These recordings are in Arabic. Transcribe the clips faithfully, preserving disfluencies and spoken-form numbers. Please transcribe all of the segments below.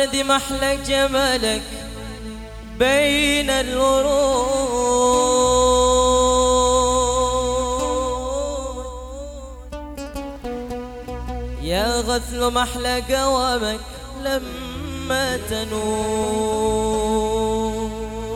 ورد محلى جمالك بين الورود، يا غثل محلى قوامك لما تنود.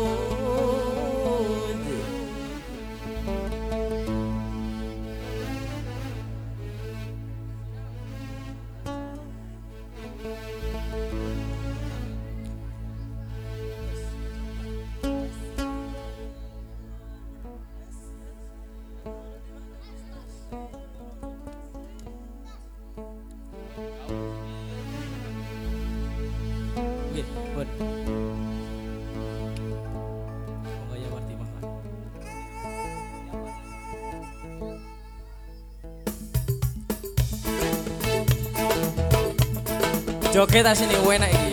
Joget asini enak iki.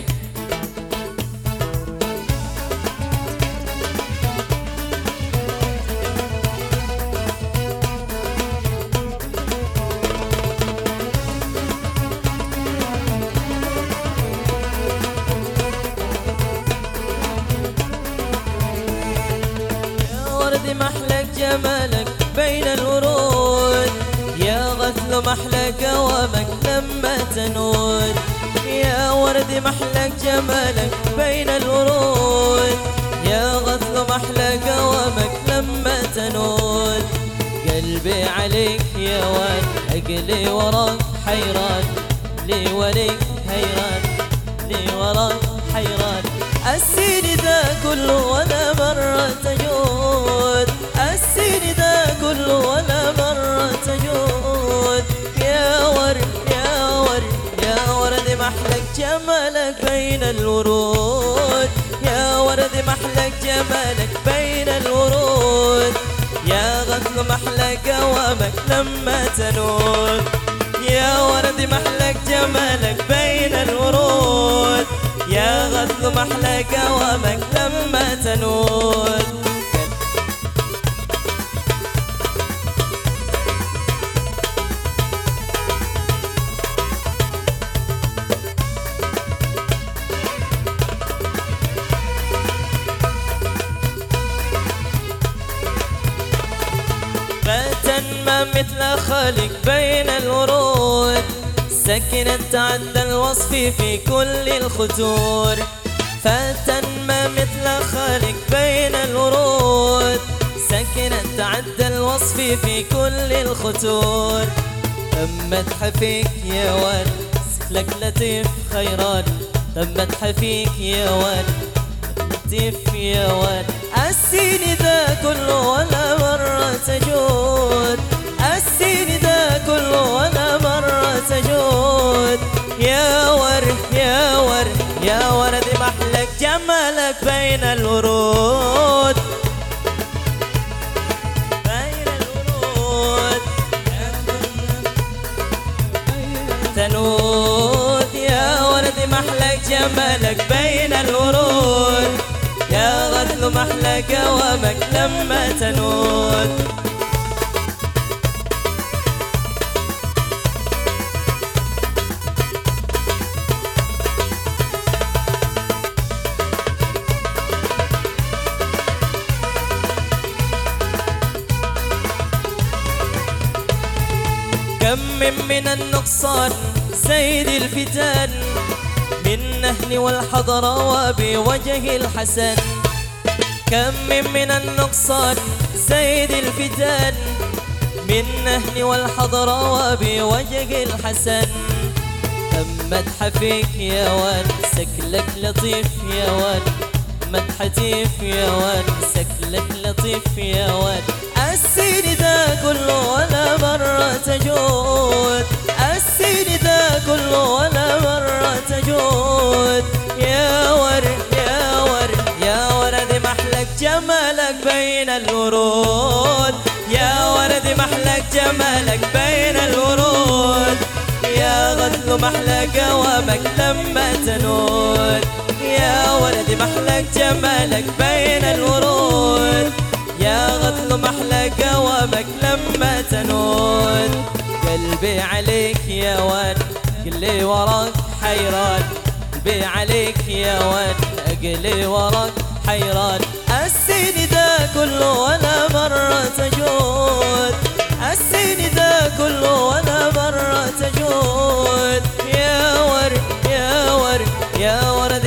ورد محلك جمالك بين الورود، يا غثل محلى قوامك لما تنود، يا ورد محلك جمالك بين الورود، يا غثل محلى قوامك لما تنود. قلبي عليك يا واد عقلي وراك حيران، لي وليك حيران، لي وراك حيران. السين ذا كله ولا مرة تجود، السين ذا كله ولا مرة تجود. يا ورد يا ورد يا ورد محلك جمالك بين الورود، يا ورد محلك جمالك بين الورود، يا غثل محلى قوامك لما تنود، يا ورد محلك جمالك بين الورود، يا غثل محلى قوامك لما تنود. فتى ما مثل خالق بين الورود، سكنت تعدى الوصف في كل الخطور. فتى ما مثل خالق بين الورود، سكنت تعدى الوصف في كل الخطور. تمت حفيك يا واد سكلك لطيف خيران، تمت حفيك يا واد لطيف يا واد. السين ذا كله ولا مرة تجود، السين ذا كله ولا مرة تجود. يا ورد يا ورد يا ورد محلك جمالك بين الورود، بين الورود تنود. يا ورد محلك جمالك بين الورود، يا غثل محلى قوامك لما تنود. كم من النقصان سيد الفتان، من نهل والحضر وبوجه الحسن. كم من النقصان سيد الفتان، من نهل والحضر وبوجه الحسن. مدح فيك يا واد سكلك لطيف يا واد، مدحتي يا واد سكلك لطيف يا واد. السين ذا كله ولا مرة تجود، السين ذا كله ولا مرة تجود. يا ورد يا ورد يا ورد محلك جمالك بين الورود، يا ورد محلك جمالك بين الورود. يا غثل محلى قوامك لما تنود، يا ولد محلك جمالك بين الورود. يا غثل محلى قوامك لما تنود. قلبي عليك يا واد كلي وراك حيران، قلبي عليك يا ورد أقلي وراك حيران. السين ذا كله ولا مرة تجود، السين ذا كله ولا مرة تجود. يا ورد يا ورد يا ورد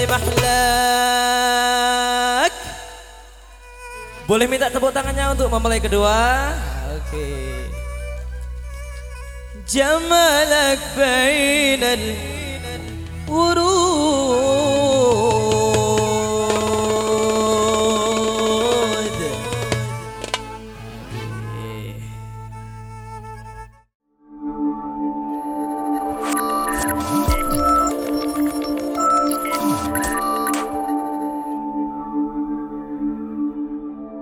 محلاك. Boleh minta tepuk tangannya untuk mempelai kedua? Oke. Okay. جمالك بين الورود